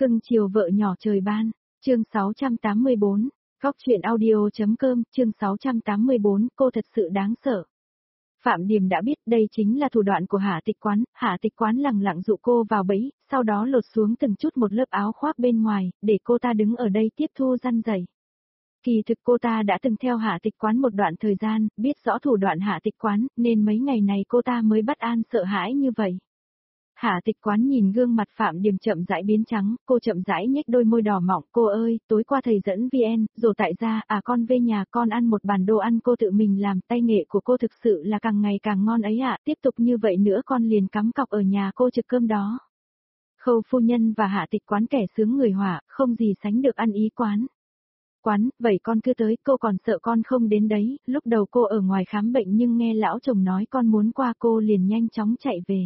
Cưng chiều vợ nhỏ trời ban, chương 684, góc chuyện audio.com, chương 684, cô thật sự đáng sợ. Phạm Điềm đã biết đây chính là thủ đoạn của Hạ Tịch Quán lẳng lặng dụ cô vào bẫy, sau đó lột xuống từng chút một lớp áo khoác bên ngoài, để cô ta đứng ở đây tiếp thu răn rẩy. Kỳ thực cô ta đã từng theo Hạ Tịch Quán một đoạn thời gian, biết rõ thủ đoạn Hạ Tịch Quán, nên mấy ngày này cô ta mới bất an sợ hãi như vậy. Hạ Tịch Quán nhìn gương mặt Phạm Điềm chậm rãi biến trắng, cô chậm rãi nhếch đôi môi đỏ mọng, cô ơi, tối qua thầy dẫn VN, rồi tại gia, con về nhà con ăn một bàn đồ ăn cô tự mình làm, tay nghệ của cô thực sự là càng ngày càng ngon ấy ạ, tiếp tục như vậy nữa con liền cắm cọc ở nhà cô trực cơm đó. Khâu phu nhân và Hạ Tịch Quán kẻ sướng người họa, không gì sánh được ăn ý quán. Quán, vậy con cứ tới, cô còn sợ con không đến đấy, lúc đầu cô ở ngoài khám bệnh nhưng nghe lão chồng nói con muốn qua cô liền nhanh chóng chạy về.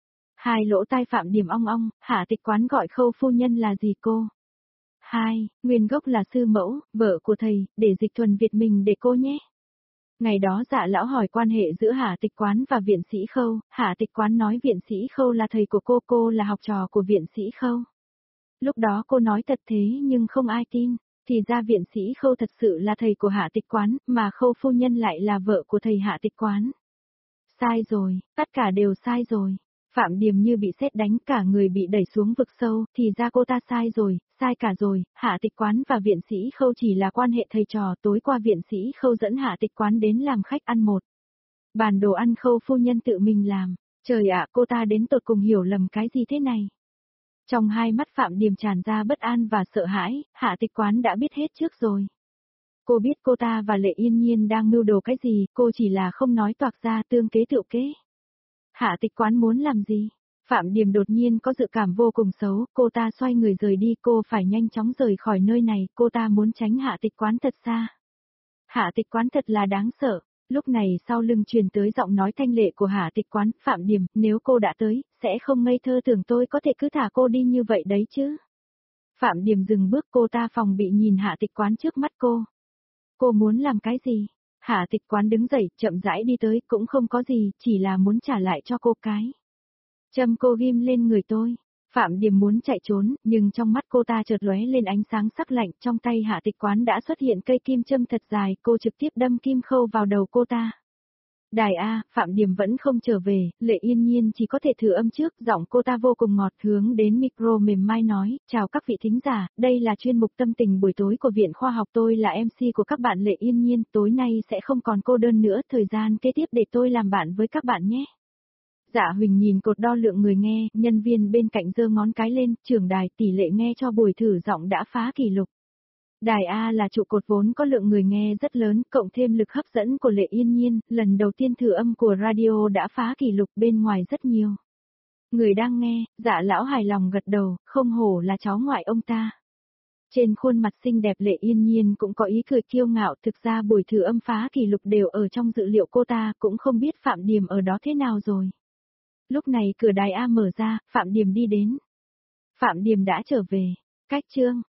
Hai lỗ tai Phạm Điềm ong ong, Hạ Tịch Quán gọi Khâu phu nhân là gì cô? Hai, nguyên gốc là sư mẫu, vợ của thầy, để dịch thuần Việt mình để cô nhé. Ngày đó Dạ lão hỏi quan hệ giữa Hạ Tịch Quán và viện sĩ Khâu, Hạ Tịch Quán nói viện sĩ Khâu là thầy của cô là học trò của viện sĩ Khâu. Lúc đó cô nói thật thế nhưng không ai tin, thì ra viện sĩ Khâu thật sự là thầy của Hạ Tịch Quán, mà Khâu phu nhân lại là vợ của thầy Hạ Tịch Quán. Sai rồi, tất cả đều sai rồi. Phạm Điềm như bị sét đánh, cả người bị đẩy xuống vực sâu, thì ra cô ta sai rồi, sai cả rồi, Hạ Tịch Quán và viện sĩ Khâu chỉ là quan hệ thầy trò, tối qua viện sĩ Khâu dẫn Hạ Tịch Quán đến làm khách ăn một bàn đồ ăn Khâu phu nhân tự mình làm, trời ạ, cô ta đến tột cùng hiểu lầm cái gì thế này. Trong hai mắt Phạm Điềm tràn ra bất an và sợ hãi, Hạ Tịch Quán đã biết hết trước rồi. Cô biết cô ta và Lệ Yên Nhiên đang mưu đồ cái gì, cô chỉ là không nói toạc ra tương kế tựu kế. Hạ Tịch Quán muốn làm gì? Phạm Điềm đột nhiên có dự cảm vô cùng xấu, cô ta xoay người rời đi, cô phải nhanh chóng rời khỏi nơi này, cô ta muốn tránh Hạ Tịch Quán thật xa. Hạ Tịch Quán thật là đáng sợ, lúc này sau lưng truyền tới giọng nói thanh lệ của Hạ Tịch Quán, Phạm Điềm, nếu cô đã tới, sẽ không ngây thơ tưởng tôi có thể cứ thả cô đi như vậy đấy chứ. Phạm Điềm dừng bước, cô ta phòng bị nhìn Hạ Tịch Quán trước mắt cô. Cô muốn làm cái gì? Hạ Tịch Quán đứng dậy, chậm rãi đi tới, cũng không có gì, chỉ là muốn trả lại cho cô cái châm cô ghim lên người tôi. Phạm Điềm muốn chạy trốn, nhưng trong mắt cô ta chợt lóe lên ánh sáng sắc lạnh, trong tay Hạ Tịch Quán đã xuất hiện cây kim châm thật dài, cô trực tiếp đâm kim khâu vào đầu cô ta. Đài A, Phạm Điềm vẫn không trở về, Lệ Yên Nhiên chỉ có thể thử âm trước, giọng cô ta vô cùng ngọt, hướng đến micro mềm mai nói, chào các vị thính giả, đây là chuyên mục tâm tình buổi tối của Viện Khoa học, tôi là MC của các bạn Lệ Yên Nhiên, tối nay sẽ không còn cô đơn nữa, thời gian kế tiếp để tôi làm bạn với các bạn nhé. Dạ Huỳnh nhìn cột đo lượng người nghe, nhân viên bên cạnh giơ ngón cái lên, trưởng đài tỷ lệ nghe cho buổi thử giọng đã phá kỷ lục. Đài A là trụ cột vốn có lượng người nghe rất lớn, cộng thêm lực hấp dẫn của Lệ Yên Nhiên, lần đầu tiên thử âm của radio đã phá kỷ lục, bên ngoài rất nhiều người đang nghe. Dạ lão hài lòng gật đầu, không hổ là cháu ngoại ông ta. Trên khuôn mặt xinh đẹp Lệ Yên Nhiên cũng có ý cười kiêu ngạo, thực ra buổi thử âm phá kỷ lục đều ở trong dự liệu cô ta, cũng không biết Phạm Điềm ở đó thế nào rồi. Lúc này cửa đài A mở ra, Phạm Điềm đi đến. Phạm Điềm đã trở về. Cách chương